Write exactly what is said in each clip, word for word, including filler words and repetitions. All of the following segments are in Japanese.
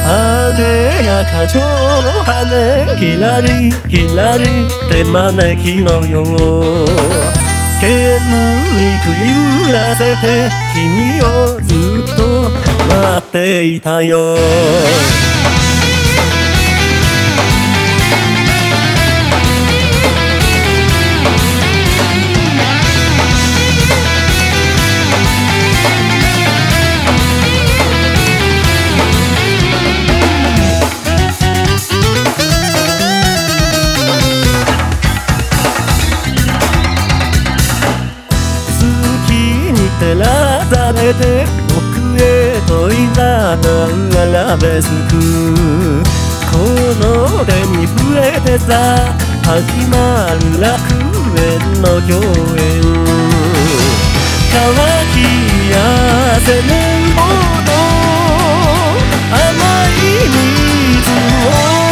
あでやかちょの羽ひらりひらりって招きのよう煙く揺らせて君をずっと待っていたよ照らされて僕へといざなアラベスクこの手に触れてさ始まる楽園の共演乾き汗ぬほど甘い水を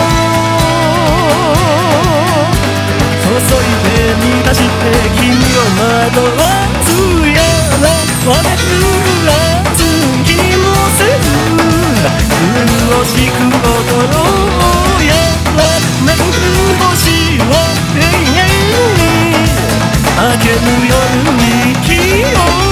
注いで満たして君を惑わすやわめくらず気もせず苦しく心をやらめく星は永遠に明けぬ夜に生きよう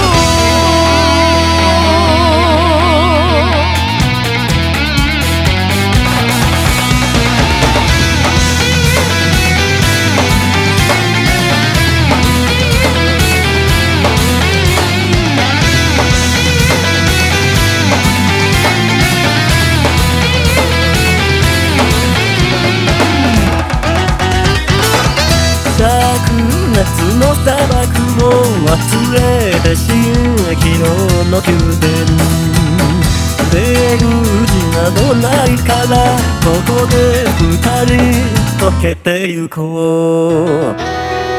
夏の砂漠も忘れて蜃気楼の宮殿出口などないからここで二人溶けてゆこう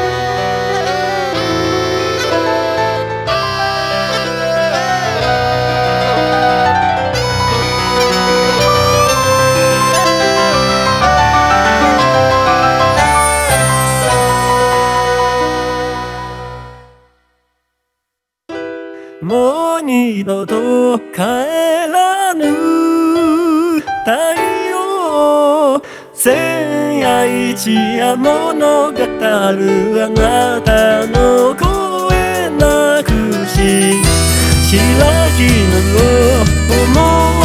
もう二度と帰らぬ太陽千夜一夜物語るあなたの声なくし白き布を思う